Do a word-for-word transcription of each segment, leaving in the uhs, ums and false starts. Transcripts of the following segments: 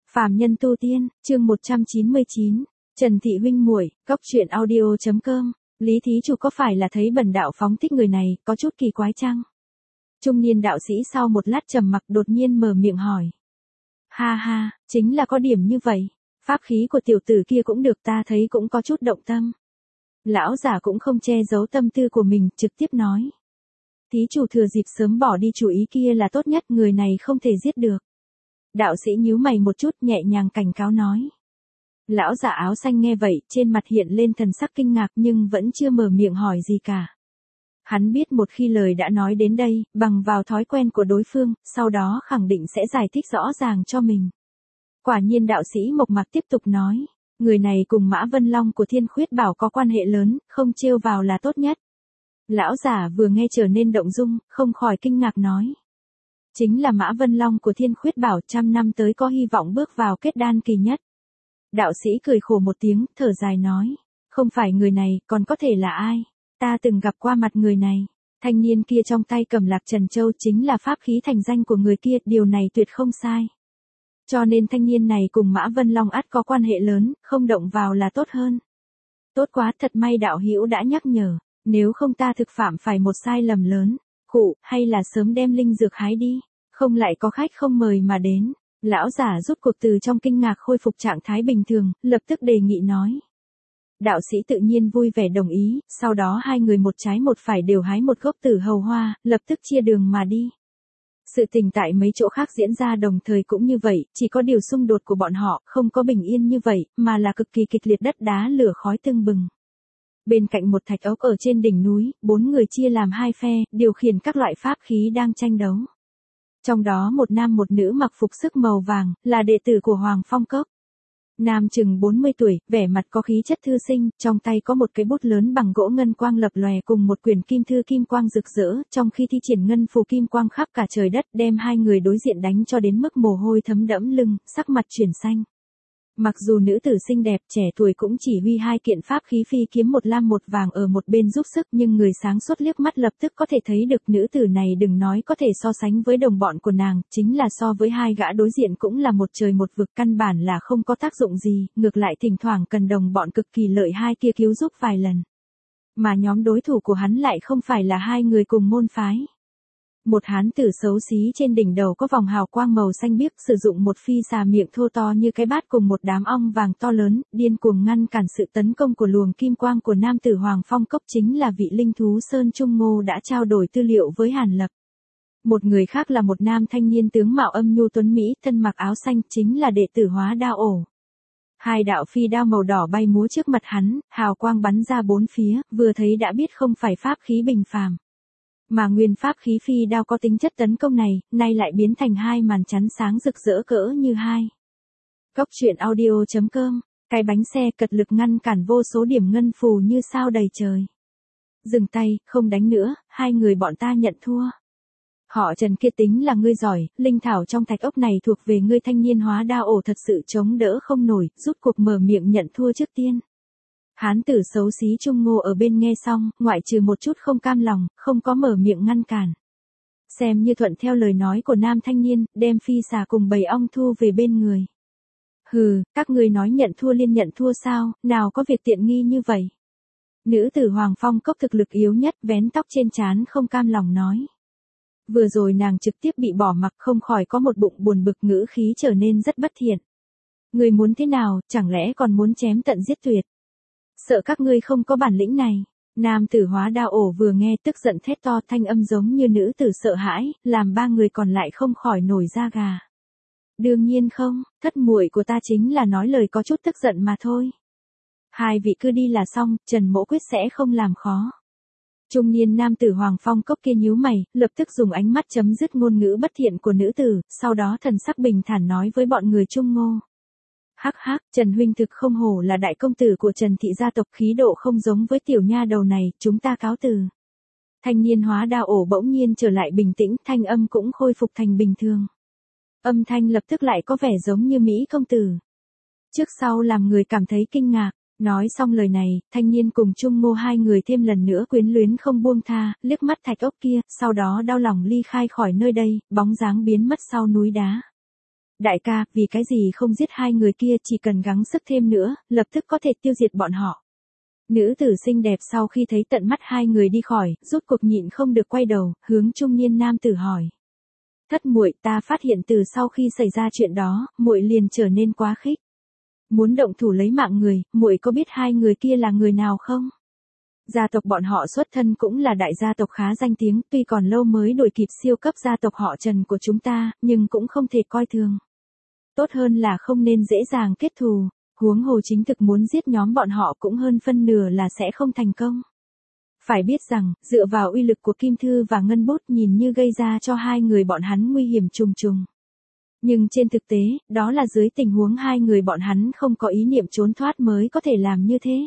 Phàm nhân tu tiên, chương một trăm chín mươi chín, Trần Thị huynh muội, cóc truyện audio chấm com, Lý thí chủ có phải là thấy bần đạo phóng thích người này, có chút kỳ quái chăng? Trung niên đạo sĩ sau một lát trầm mặc đột nhiên mở miệng hỏi. Ha ha, chính là có điểm như vậy, pháp khí của tiểu tử kia cũng được, ta thấy cũng có chút động tâm. Lão giả cũng không che giấu tâm tư của mình, trực tiếp nói. Thí chủ thừa dịp sớm bỏ đi chủ ý kia là tốt nhất, người này không thể giết được. Đạo sĩ nhíu mày một chút, nhẹ nhàng cảnh cáo nói. Lão giả áo xanh nghe vậy, trên mặt hiện lên thần sắc kinh ngạc nhưng vẫn chưa mở miệng hỏi gì cả. Hắn biết một khi lời đã nói đến đây, bằng vào thói quen của đối phương, sau đó khẳng định sẽ giải thích rõ ràng cho mình. Quả nhiên đạo sĩ mộc mạc tiếp tục nói, người này cùng Mã Vân Long của Thiên Khuyết Bảo có quan hệ lớn, không trêu vào là tốt nhất. Lão giả vừa nghe trở nên động dung, không khỏi kinh ngạc nói. Chính là Mã Vân Long của Thiên Khuyết Bảo, trăm năm tới có hy vọng bước vào kết đan kỳ nhất. Đạo sĩ cười khổ một tiếng, thở dài nói, không phải người này, còn có thể là ai? Ta từng gặp qua mặt người này. Thanh niên kia trong tay cầm lạc trần châu chính là pháp khí thành danh của người kia, điều này tuyệt không sai. Cho nên thanh niên này cùng Mã Vân Long ắt có quan hệ lớn, không động vào là tốt hơn. Tốt quá, thật may đạo hữu đã nhắc nhở, nếu không ta thực phạm phải một sai lầm lớn. Khụ, hay là sớm đem linh dược hái đi, không lại có khách không mời mà đến. Lão giả rút cuộc từ trong kinh ngạc khôi phục trạng thái bình thường, lập tức đề nghị nói. Đạo sĩ tự nhiên vui vẻ đồng ý, sau đó hai người một trái một phải đều hái một gốc tử hầu hoa, lập tức chia đường mà đi. Sự tình tại mấy chỗ khác diễn ra đồng thời cũng như vậy, chỉ có điều xung đột của bọn họ không có bình yên như vậy, mà là cực kỳ kịch liệt, đất đá lửa khói tưng bừng. Bên cạnh một thạch ốc ở trên đỉnh núi, bốn người chia làm hai phe, điều khiển các loại pháp khí đang tranh đấu. Trong đó một nam một nữ mặc phục sức màu vàng, là đệ tử của Hoàng Phong Cốc. Nam chừng bốn mươi tuổi, vẻ mặt có khí chất thư sinh, trong tay có một cái bút lớn bằng gỗ ngân quang lập lòe cùng một quyển kim thư kim quang rực rỡ, trong khi thi triển ngân phù kim quang khắp cả trời đất, đem hai người đối diện đánh cho đến mức mồ hôi thấm đẫm lưng, sắc mặt chuyển xanh. Mặc dù nữ tử xinh đẹp trẻ tuổi cũng chỉ huy hai kiện pháp khí phi kiếm một lam một vàng ở một bên giúp sức, nhưng người sáng suốt liếc mắt lập tức có thể thấy được nữ tử này đừng nói có thể so sánh với đồng bọn của nàng, chính là so với hai gã đối diện cũng là một trời một vực, căn bản là không có tác dụng gì, ngược lại thỉnh thoảng cần đồng bọn cực kỳ lợi hai kia cứu giúp vài lần. Mà nhóm đối thủ của hắn lại không phải là hai người cùng môn phái. Một hán tử xấu xí trên đỉnh đầu có vòng hào quang màu xanh biếc, sử dụng một phi xà miệng thô to như cái bát cùng một đám ong vàng to lớn, điên cuồng ngăn cản sự tấn công của luồng kim quang của nam tử Hoàng Phong Cốc, chính là vị linh thú Sơn Trung Ngô đã trao đổi tư liệu với Hàn Lập. Một người khác là một nam thanh niên tướng mạo âm nhu tuấn mỹ, thân mặc áo xanh, chính là đệ tử Hóa Đao Ổ. Hai đạo phi đao màu đỏ bay múa trước mặt hắn, hào quang bắn ra bốn phía, vừa thấy đã biết không phải pháp khí bình phàm. Mà nguyên pháp khí phi đao có tính chất tấn công này, nay lại biến thành hai màn chắn sáng rực rỡ cỡ như hai. Cóc truyện audio chấm com, cái bánh xe cật lực ngăn cản vô số điểm ngân phù như sao đầy trời. Dừng tay, không đánh nữa, hai người bọn ta nhận thua. Họ Trần kia tính là ngươi giỏi, linh thảo trong thạch ốc này thuộc về ngươi. Thanh niên Hóa Đao Ổ thật sự chống đỡ không nổi, rút cuộc mở miệng nhận thua trước tiên. Hán tử xấu xí Trung Ngô ở bên nghe xong, ngoại trừ một chút không cam lòng, không có mở miệng ngăn cản. Xem như thuận theo lời nói của nam thanh niên, đem phi xà cùng bầy ong thu về bên người. Hừ, các ngươi nói nhận thua liên nhận thua sao, nào có việc tiện nghi như vậy. Nữ tử Hoàng Phong Cốc thực lực yếu nhất, vén tóc trên trán không cam lòng nói. Vừa rồi nàng trực tiếp bị bỏ mặc, không khỏi có một bụng buồn bực, ngữ khí trở nên rất bất thiện. Người muốn thế nào, chẳng lẽ còn muốn chém tận giết tuyệt? Sợ các ngươi không có bản lĩnh này. Nam tử Hóa Đao Ổ vừa nghe tức giận thét to, thanh âm giống như nữ tử sợ hãi, làm ba người còn lại không khỏi nổi da gà. Đương nhiên không, thất muội của ta chính là nói lời có chút tức giận mà thôi. Hai vị cứ đi là xong, Trần Mỗ quyết sẽ không làm khó. Trung niên nam tử Hoàng Phong Cốc kia nhíu mày, lập tức dùng ánh mắt chấm dứt ngôn ngữ bất thiện của nữ tử, sau đó thần sắc bình thản nói với bọn người Trung Ngô. Hắc hắc, Trần huynh thực không hổ là đại công tử của Trần thị gia tộc, khí độ không giống với tiểu nha đầu này, chúng ta cáo từ. Thanh niên Hóa Đao Ổ bỗng nhiên trở lại bình tĩnh, thanh âm cũng khôi phục thành bình thường. Âm thanh lập tức lại có vẻ giống như Mỹ công tử. Trước sau làm người cảm thấy kinh ngạc, nói xong lời này, thanh niên cùng Trung Ngô hai người thêm lần nữa quyến luyến không buông tha, liếc mắt thạch ốc kia, sau đó đau lòng ly khai khỏi nơi đây, bóng dáng biến mất sau núi đá. Đại ca, vì cái gì không giết hai người kia, chỉ cần gắng sức thêm nữa, lập tức có thể tiêu diệt bọn họ. Nữ tử xinh đẹp sau khi thấy tận mắt hai người đi khỏi, rốt cuộc nhịn không được quay đầu, hướng trung niên nam tử hỏi. Thất muội, ta phát hiện từ sau khi xảy ra chuyện đó, muội liền trở nên quá khích. Muốn động thủ lấy mạng người, muội có biết hai người kia là người nào không? Gia tộc bọn họ xuất thân cũng là đại gia tộc khá danh tiếng, tuy còn lâu mới đuổi kịp siêu cấp gia tộc họ Trần của chúng ta, nhưng cũng không thể coi thường. Tốt hơn là không nên dễ dàng kết thù, huống hồ chính thực muốn giết nhóm bọn họ cũng hơn phân nửa là sẽ không thành công. Phải biết rằng, dựa vào uy lực của Kim Thư và Ngân Bút nhìn như gây ra cho hai người bọn hắn nguy hiểm trùng trùng. Nhưng trên thực tế, đó là dưới tình huống hai người bọn hắn không có ý niệm trốn thoát mới có thể làm như thế.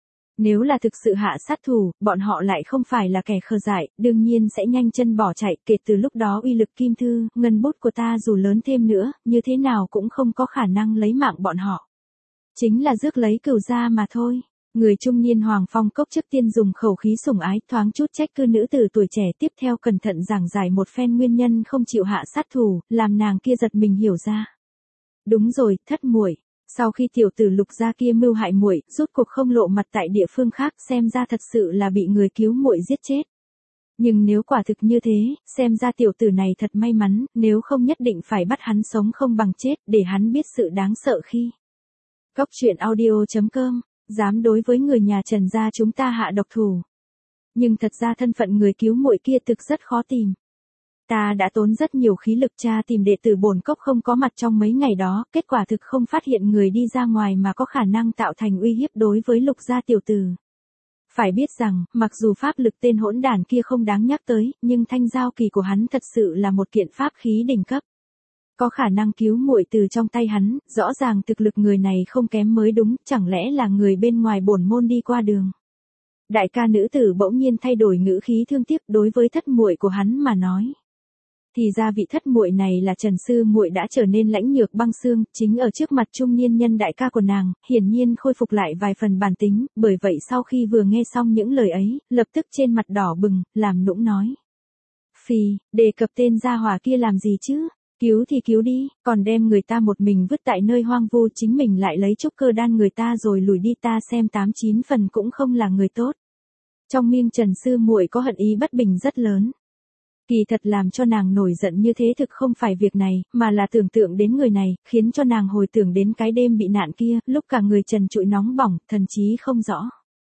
Nếu là thực sự hạ sát thủ, bọn họ lại không phải là kẻ khờ dại, đương nhiên sẽ nhanh chân bỏ chạy, kể từ lúc đó uy lực Kim Thư, Ngân Bút của ta dù lớn thêm nữa, như thế nào cũng không có khả năng lấy mạng bọn họ. Chính là rước lấy cừu ra mà thôi. Người trung niên Hoàng Phong Cốc trước tiên dùng khẩu khí sủng ái thoáng chút trách cứ nữ tử tuổi trẻ, tiếp theo cẩn thận giảng giải một phen nguyên nhân không chịu hạ sát thủ, làm nàng kia giật mình hiểu ra. Đúng rồi, thất muội, sau khi tiểu tử Lục gia kia mưu hại muội, rốt cuộc không lộ mặt tại địa phương khác, xem ra thật sự là bị người cứu muội giết chết. Nhưng nếu quả thực như thế, xem ra tiểu tử này thật may mắn, nếu không nhất định phải bắt hắn sống không bằng chết, để hắn biết sự đáng sợ khi. Cốc truyện audio chấm com, dám đối với người nhà Trần gia chúng ta hạ độc thủ. Nhưng thật ra thân phận người cứu muội kia thực rất khó tìm. Ta đã tốn rất nhiều khí lực tra tìm đệ tử bổn cốc không có mặt trong mấy ngày đó, kết quả thực không phát hiện người đi ra ngoài mà có khả năng tạo thành uy hiếp đối với Lục gia tiểu tử. Phải biết rằng, mặc dù pháp lực tên hỗn đản kia không đáng nhắc tới, nhưng thanh giao kỳ của hắn thật sự là một kiện pháp khí đỉnh cấp. Có khả năng cứu muội từ trong tay hắn, rõ ràng thực lực người này không kém mới đúng, chẳng lẽ là người bên ngoài bổn môn đi qua đường. Đại ca nữ tử bỗng nhiên thay đổi ngữ khí thương tiếc đối với thất muội của hắn mà nói. Thì ra vị thất muội này là Trần sư muội đã trở nên lãnh nhược băng xương, chính ở trước mặt trung niên nhân đại ca của nàng, hiển nhiên khôi phục lại vài phần bản tính, bởi vậy sau khi vừa nghe xong những lời ấy, lập tức trên mặt đỏ bừng, làm nũng nói. Phì, đề cập tên gia hỏa kia làm gì chứ? Cứu thì cứu đi, còn đem người ta một mình vứt tại nơi hoang vu, chính mình lại lấy trúc cơ đan người ta rồi lùi đi, ta xem tám chín phần cũng không là người tốt. Trong miệng Trần sư muội có hận ý bất bình rất lớn. Kỳ thật làm cho nàng nổi giận như thế thực không phải việc này, mà là tưởng tượng đến người này, khiến cho nàng hồi tưởng đến cái đêm bị nạn kia, lúc cả người trần trụi nóng bỏng, thần trí không rõ.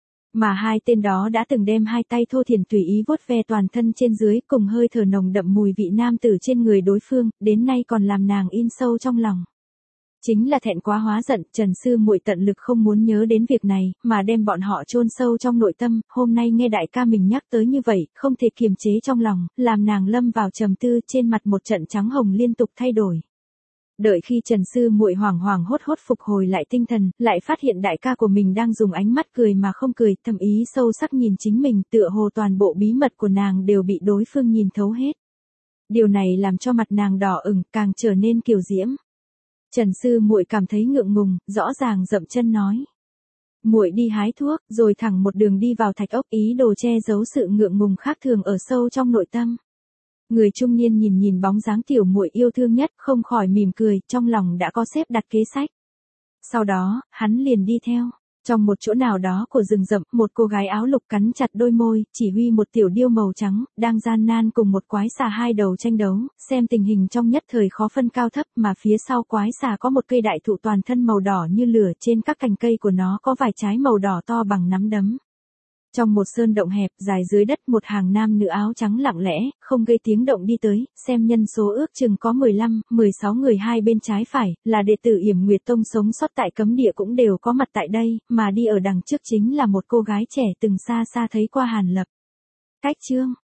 Mà hai tên đó đã từng đem hai tay thô thiển tùy ý vuốt ve toàn thân trên dưới, cùng hơi thở nồng đậm mùi vị nam tử trên người đối phương, đến nay còn làm nàng in sâu trong lòng. Chính là thẹn quá hóa giận, Trần sư muội tận lực không muốn nhớ đến việc này, mà đem bọn họ chôn sâu trong nội tâm, hôm nay nghe đại ca mình nhắc tới như vậy, không thể kiềm chế trong lòng, làm nàng lâm vào trầm tư, trên mặt một trận trắng hồng liên tục thay đổi. Đợi khi Trần sư muội hoảng hoảng hốt hốt phục hồi lại tinh thần, lại phát hiện đại ca của mình đang dùng ánh mắt cười mà không cười, thầm ý sâu sắc nhìn chính mình, tựa hồ toàn bộ bí mật của nàng đều bị đối phương nhìn thấu hết. Điều này làm cho mặt nàng đỏ ửng, càng trở nên kiều diễm. Trần sư muội cảm thấy ngượng ngùng, rõ ràng dậm chân nói. Muội đi hái thuốc, rồi thẳng một đường đi vào thạch ốc, ý đồ che giấu sự ngượng ngùng khác thường ở sâu trong nội tâm. Người trung niên nhìn nhìn bóng dáng tiểu muội yêu thương nhất, không khỏi mỉm cười, trong lòng đã có xếp đặt kế sách. Sau đó, hắn liền đi theo. Trong một chỗ nào đó của rừng rậm, một cô gái áo lục cắn chặt đôi môi, chỉ huy một tiểu điêu màu trắng, đang gian nan cùng một quái xà hai đầu tranh đấu, xem tình hình trong nhất thời khó phân cao thấp, mà phía sau quái xà có một cây đại thụ toàn thân màu đỏ như lửa, trên các cành cây của nó có vài trái màu đỏ to bằng nắm đấm. Trong một sơn động hẹp, dài dưới đất, một hàng nam nữ áo trắng lặng lẽ, không gây tiếng động đi tới, xem nhân số ước chừng có mười lăm, mười sáu người hai bên trái phải, là đệ tử Yểm Nguyệt Tông sống sót tại cấm địa cũng đều có mặt tại đây, mà đi ở đằng trước chính là một cô gái trẻ từng xa xa thấy qua Hàn Lập. Cách chương